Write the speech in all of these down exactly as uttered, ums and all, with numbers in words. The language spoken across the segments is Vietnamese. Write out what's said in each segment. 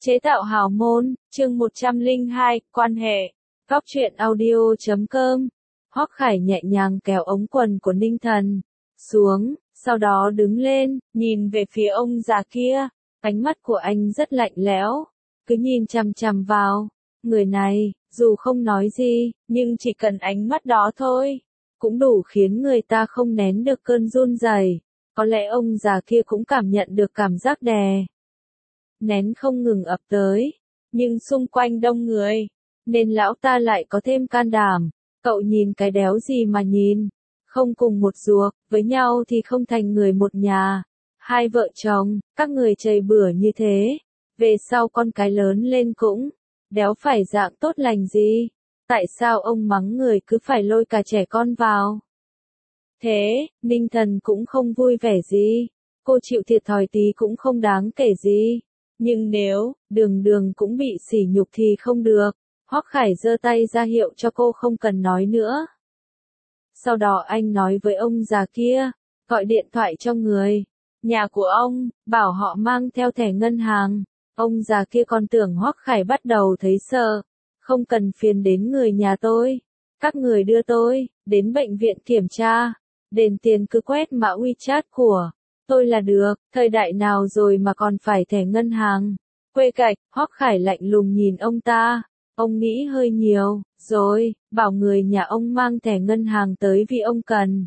Chế tạo hào môn, chương một trăm lẻ hai, quan hệ. Góc truyện audio chấm com. Hoắc Khải nhẹ nhàng kéo ống quần của Ninh Thần xuống, sau đó đứng lên, nhìn về phía ông già kia. Ánh mắt của anh rất lạnh lẽo, cứ nhìn chằm chằm vào. Người này, dù không nói gì, nhưng chỉ cần ánh mắt đó thôi, cũng đủ khiến người ta không nén được cơn run rẩy. Có lẽ ông già kia cũng cảm nhận được cảm giác đè nén không ngừng ập tới, nhưng xung quanh đông người, nên lão ta lại có thêm can đảm. Cậu nhìn cái đéo gì mà nhìn, không cùng một ruột, với nhau thì không thành người một nhà. Hai vợ chồng, các người chầy bừa như thế, về sau con cái lớn lên cũng đéo phải dạng tốt lành gì. Tại sao ông mắng người cứ phải lôi cả trẻ con vào? Thế, Ninh Thần cũng không vui vẻ gì, cô chịu thiệt thòi tí cũng không đáng kể gì. Nhưng nếu, đường đường cũng bị sỉ nhục thì không được. Hoắc Khải giơ tay ra hiệu cho cô không cần nói nữa. Sau đó anh nói với ông già kia, gọi điện thoại cho người nhà của ông, bảo họ mang theo thẻ ngân hàng. Ông già kia còn tưởng Hoắc Khải bắt đầu thấy sợ. Không cần phiền đến người nhà tôi. Các người đưa tôi đến bệnh viện kiểm tra. Đền tiền cứ quét mã WeChat của tôi là được, thời đại nào rồi mà còn phải thẻ ngân hàng. Quê cạch, Hoắc Khải lạnh lùng nhìn ông ta. Ông nghĩ hơi nhiều, rồi, bảo người nhà ông mang thẻ ngân hàng tới vì ông cần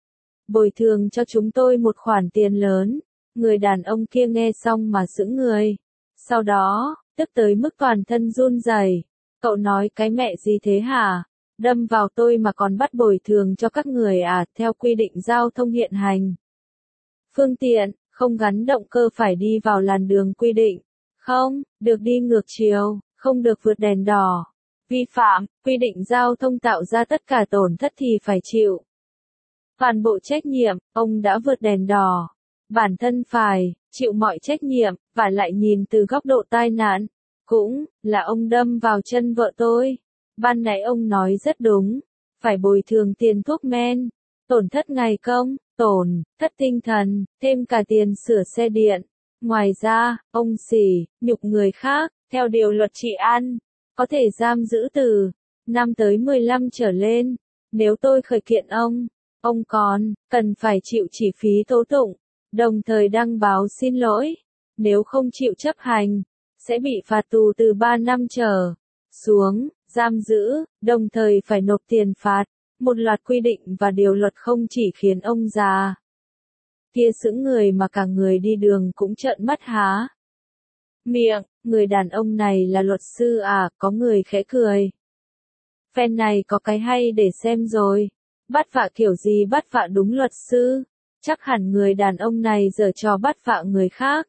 bồi thường cho chúng tôi một khoản tiền lớn. Người đàn ông kia nghe xong mà sững người. Sau đó, tức tới mức toàn thân run rẩy. Cậu nói cái mẹ gì thế hả? Đâm vào tôi mà còn bắt bồi thường cho các người à? Theo quy định giao thông hiện hành, phương tiện không gắn động cơ phải đi vào làn đường quy định, không được đi ngược chiều, không được vượt đèn đỏ. Vi phạm quy định giao thông tạo ra tất cả tổn thất thì phải chịu toàn bộ trách nhiệm. Ông đã vượt đèn đỏ, bản thân phải chịu mọi trách nhiệm. Và lại nhìn từ góc độ tai nạn, cũng là ông đâm vào chân vợ tôi. Ban nãy ông nói rất đúng, phải bồi thường tiền thuốc men, tổn thất ngày công, tổn thất tinh thần, thêm cả tiền sửa xe điện. Ngoài ra, ông sỉ nhục người khác, theo điều luật trị an, có thể giam giữ từ năm tới mười lăm trở lên. Nếu tôi khởi kiện ông, ông còn cần phải chịu chi phí tố tụng, đồng thời đăng báo xin lỗi. Nếu không chịu chấp hành, sẽ bị phạt tù từ ba năm trở xuống, giam giữ, đồng thời phải nộp tiền phạt. Một loạt quy định và điều luật không chỉ khiến ông già kia sững người mà cả người đi đường cũng trợn mắt há miệng. Người đàn ông này là luật sư à? Có người khẽ cười. Phen này có cái hay để xem rồi. Bắt vạ kiểu gì bắt vạ đúng luật sư? Chắc hẳn người đàn ông này giở trò bắt vạ người khác.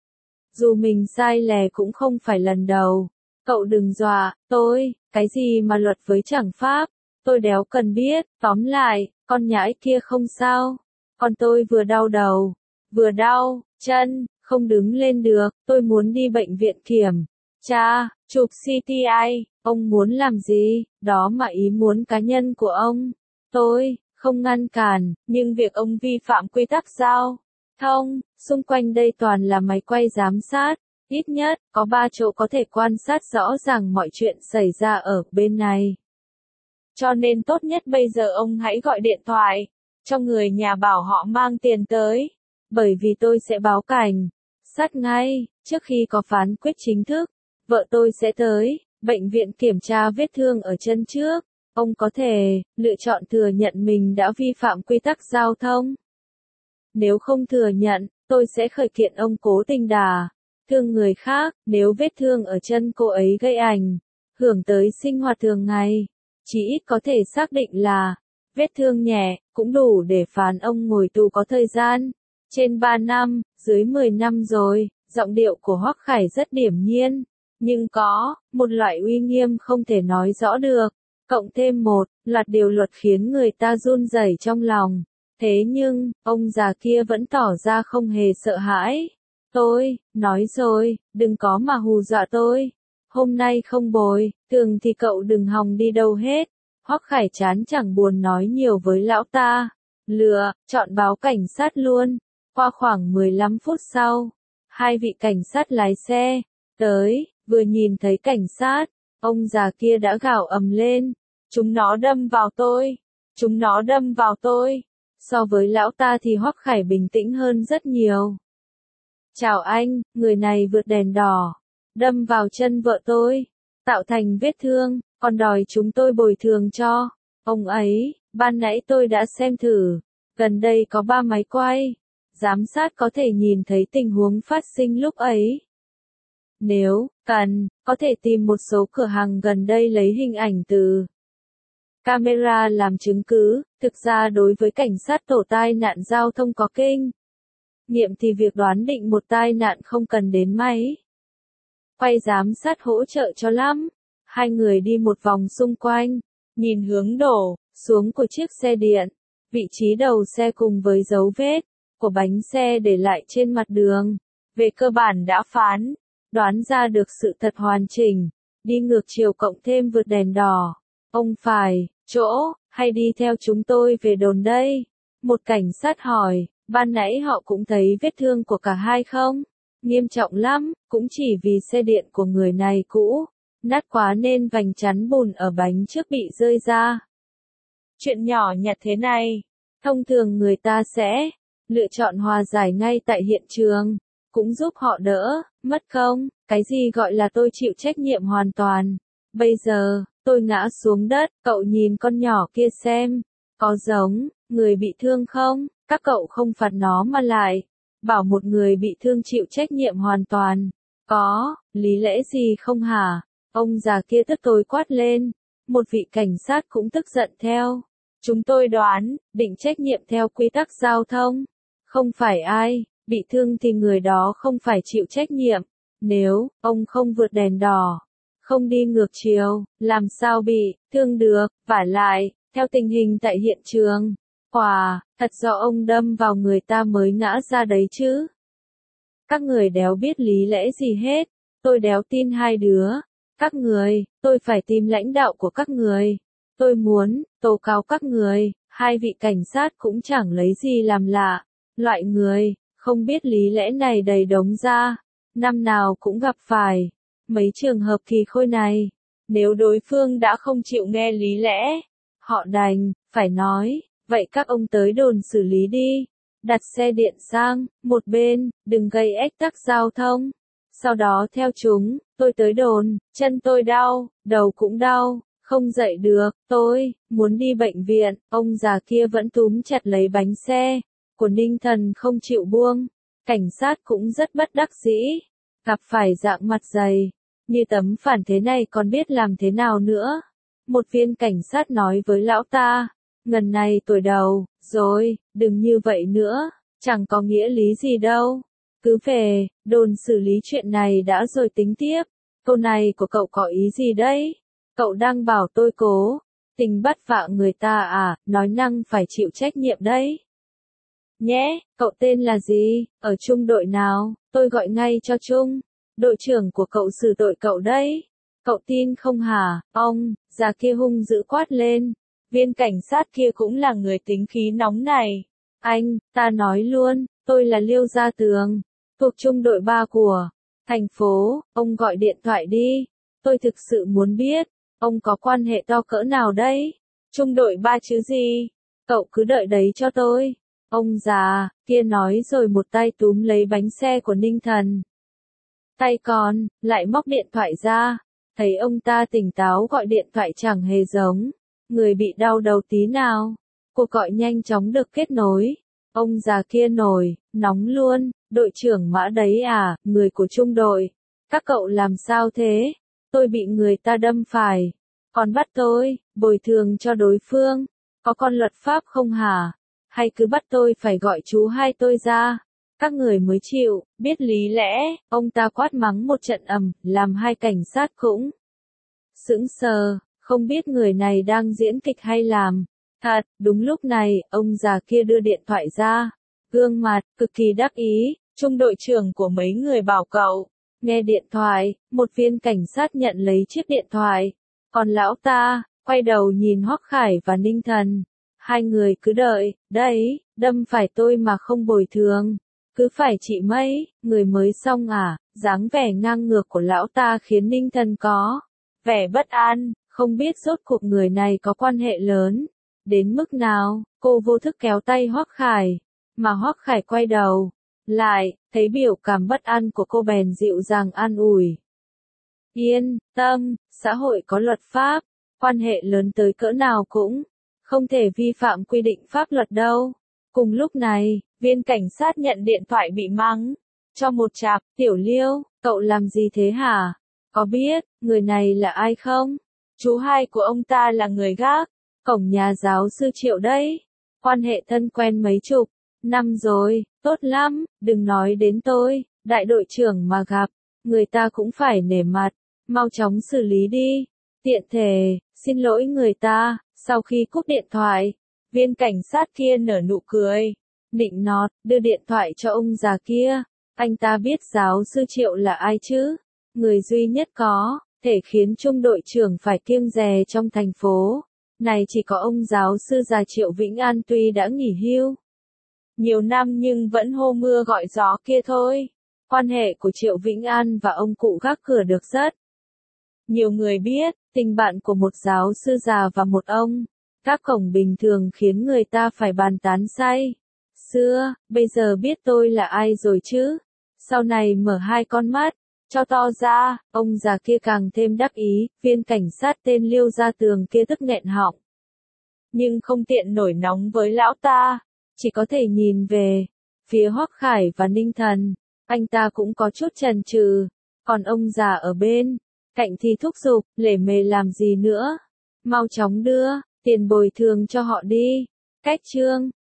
Dù mình sai lè cũng không phải lần đầu. Cậu đừng dọa tôi, cái gì mà luật với chẳng pháp. Tôi đéo cần biết. Tóm lại, con nhãi kia không sao. Còn tôi vừa đau đầu, vừa đau chân, không đứng lên được. Tôi muốn đi bệnh viện kiểm tra, chụp xê tê i. Ông muốn làm gì? Đó mà ý muốn cá nhân của ông. Tôi không ngăn cản, nhưng việc ông vi phạm quy tắc giao thông, xung quanh đây toàn là máy quay giám sát. Ít nhất, có ba chỗ có thể quan sát rõ ràng mọi chuyện xảy ra ở bên này. Cho nên tốt nhất bây giờ ông hãy gọi điện thoại cho người nhà bảo họ mang tiền tới. Bởi vì tôi sẽ báo cảnh sát ngay, trước khi có phán quyết chính thức. Vợ tôi sẽ tới bệnh viện kiểm tra vết thương ở chân trước. Ông có thể lựa chọn thừa nhận mình đã vi phạm quy tắc giao thông. Nếu không thừa nhận, tôi sẽ khởi kiện ông cố tình đả thương người khác. Nếu vết thương ở chân cô ấy gây ảnh hưởng tới sinh hoạt thường ngày, chỉ ít có thể xác định là vết thương nhẹ, cũng đủ để phán ông ngồi tù có thời gian trên ba năm, dưới mười năm rồi. Giọng điệu của Hoắc Khải rất điềm nhiên, nhưng có một loại uy nghiêm không thể nói rõ được. Cộng thêm một loạt điều luật khiến người ta run rẩy trong lòng. Thế nhưng, ông già kia vẫn tỏ ra không hề sợ hãi. Tôi nói rồi, đừng có mà hù dọa tôi. Hôm nay không bồi thường thì cậu đừng hòng đi đâu hết. Hoắc Khải chán chẳng buồn nói nhiều với lão ta. Lựa chọn báo cảnh sát luôn. Qua khoảng mười lăm phút sau, hai vị cảnh sát lái xe tới, vừa nhìn thấy cảnh sát, ông già kia đã gào ầm lên, chúng nó đâm vào tôi, chúng nó đâm vào tôi. So với lão ta thì Hoắc Khải bình tĩnh hơn rất nhiều. Chào anh, người này vượt đèn đỏ, đâm vào chân vợ tôi, tạo thành vết thương, còn đòi chúng tôi bồi thường cho. Ông ấy, ban nãy tôi đã xem thử, gần đây có ba máy quay, giám sát có thể nhìn thấy tình huống phát sinh lúc ấy. Nếu cần, có thể tìm một số cửa hàng gần đây lấy hình ảnh từ camera làm chứng cứ. Thực ra đối với cảnh sát tổ tai nạn giao thông có kinh nghiệm thì việc đoán định một tai nạn không cần đến máy quay giám sát hỗ trợ cho lắm. Hai người đi một vòng xung quanh, nhìn hướng đổ xuống của chiếc xe điện, vị trí đầu xe cùng với dấu vết của bánh xe để lại trên mặt đường. Về cơ bản đã phán đoán ra được sự thật hoàn chỉnh, đi ngược chiều cộng thêm vượt đèn đỏ. Ông phải chỗ, hay đi theo chúng tôi về đồn đây? Một cảnh sát hỏi, ban nãy họ cũng thấy vết thương của cả hai không? Nghiêm trọng lắm, cũng chỉ vì xe điện của người này cũ, nát quá nên vành chắn bùn ở bánh trước bị rơi ra. Chuyện nhỏ nhặt thế này, thông thường người ta sẽ lựa chọn hòa giải ngay tại hiện trường, cũng giúp họ đỡ mất công. Cái gì gọi là tôi chịu trách nhiệm hoàn toàn? Bây giờ, tôi ngã xuống đất, cậu nhìn con nhỏ kia xem, có giống người bị thương không? Các cậu không phạt nó mà lại bảo một người bị thương chịu trách nhiệm hoàn toàn. Có lý lẽ gì không hả? Ông già kia tức tối quát lên. Một vị cảnh sát cũng tức giận theo. Chúng tôi đoán định trách nhiệm theo quy tắc giao thông. Không phải ai bị thương thì người đó không phải chịu trách nhiệm. Nếu ông không vượt đèn đỏ, không đi ngược chiều, làm sao bị thương được? Vả lại, theo tình hình tại hiện trường, quả thật do ông đâm vào người ta mới ngã ra đấy chứ. Các người đéo biết lý lẽ gì hết. Tôi đéo tin hai đứa các người. Tôi phải tìm lãnh đạo của các người. Tôi muốn tố cáo các người. Hai vị cảnh sát cũng chẳng lấy gì làm lạ. Loại người không biết lý lẽ này đầy đống ra, năm nào cũng gặp phải mấy trường hợp kỳ khôi này. Nếu đối phương đã không chịu nghe lý lẽ, họ đành phải nói, vậy các ông tới đồn xử lý đi, đặt xe điện sang một bên, đừng gây ách tắc giao thông. Sau đó theo chúng, tôi tới đồn, chân tôi đau, đầu cũng đau, không dậy được, tôi muốn đi bệnh viện. Ông già kia vẫn túm chặt lấy bánh xe của Ninh Thần không chịu buông. Cảnh sát cũng rất bất đắc dĩ, gặp phải dạng mặt dày như tấm phản thế này còn biết làm thế nào nữa. Một viên cảnh sát nói với lão ta, ngần này tuổi đầu rồi, đừng như vậy nữa, chẳng có nghĩa lý gì đâu. Cứ về đồn xử lý chuyện này đã rồi tính tiếp. Câu này của cậu có ý gì đấy? Cậu đang bảo tôi cố tình bắt vạ người ta à? Nói năng phải chịu trách nhiệm đấy nhé. Cậu tên là gì? Ở trung đội nào? Tôi gọi ngay cho Trung đội trưởng của cậu xử tội cậu đấy. Cậu tin không hả? Ông già kia hung dữ quát lên. Viên cảnh sát kia cũng là người tính khí nóng này. Anh, ta nói luôn, tôi là Liêu Gia Tường, thuộc trung đội ba của thành phố. Ông gọi điện thoại đi. Tôi thực sự muốn biết, ông có quan hệ to cỡ nào đấy? Trung đội ba chứ gì? Cậu cứ đợi đấy cho tôi. Ông già kia nói rồi một tay túm lấy bánh xe của Ninh Thần. Tay còn lại móc điện thoại ra. Thấy ông ta tỉnh táo gọi điện thoại chẳng hề giống người bị đau đầu tí nào. Cuộc gọi nhanh chóng được kết nối. Ông già kia nổi nóng luôn. Đội trưởng Mã đấy à, người của trung đội. Các cậu làm sao thế? Tôi bị người ta đâm phải, còn bắt tôi bồi thường cho đối phương. Có con luật pháp không hả? Hay cứ bắt tôi phải gọi chú hai tôi ra? Các người mới chịu biết lý lẽ. Ông ta quát mắng một trận ầm, làm hai cảnh sát cũng sững sờ, không biết người này đang diễn kịch hay làm thật. Đúng lúc này, ông già kia đưa điện thoại ra, gương mặt cực kỳ đắc ý. Trung đội trưởng của mấy người bảo cậu nghe điện thoại. Một viên cảnh sát nhận lấy chiếc điện thoại, còn lão ta quay đầu nhìn Hoắc Khải và Ninh Thần. Hai người cứ đợi đấy, đâm phải tôi mà không bồi thường, cứ phải chị mấy, người mới xong à? Dáng vẻ ngang ngược của lão ta khiến Ninh Thần có vẻ bất an, không biết rốt cuộc người này có quan hệ lớn đến mức nào. Cô vô thức kéo tay Hoắc Khải, mà Hoắc Khải quay đầu lại, thấy biểu cảm bất an của cô bèn dịu dàng an ủi. Yên tâm, xã hội có luật pháp, quan hệ lớn tới cỡ nào cũng không thể vi phạm quy định pháp luật đâu. Cùng lúc này, viên cảnh sát nhận điện thoại bị mắng cho một chặp. Tiểu Liêu, cậu làm gì thế hả? Có biết người này là ai không? Chú hai của ông ta là người gác cổng nhà giáo sư Triệu đấy. Quan hệ thân quen mấy chục năm rồi. Tốt lắm, đừng nói đến tôi, đại đội trưởng mà gặp người ta cũng phải nể mặt, mau chóng xử lý đi. Tiện thể, xin lỗi người ta. Sau khi cúp điện thoại, viên cảnh sát kia nở nụ cười nịnh nọt, đưa điện thoại cho ông già kia. Anh ta biết giáo sư Triệu là ai chứ? Người duy nhất có thể khiến trung đội trưởng phải kiêng dè trong thành phố này chỉ có ông giáo sư già Triệu Vĩnh An, tuy đã nghỉ hưu nhiều năm nhưng vẫn hô mưa gọi gió kia thôi. Quan hệ của Triệu Vĩnh An và ông cụ gác cửa được rất nhiều người biết. Tình bạn của một giáo sư già và một ông gác cổng bình thường khiến người ta phải bàn tán say sưa. Bây giờ biết tôi là ai rồi chứ? Sau này mở hai con mắt cho to ra. Ông già kia càng thêm đắc ý. Viên cảnh sát tên Liêu Gia Tường kia tức nghẹn họng, nhưng không tiện nổi nóng với lão ta, chỉ có thể nhìn về phía Hoắc Khải và Ninh Thần. Anh ta cũng có chút chần chừ, còn ông già ở bên cạnh thì thúc giục, lề mề làm gì nữa, mau chóng đưa tiền bồi thường cho họ đi. Cách chương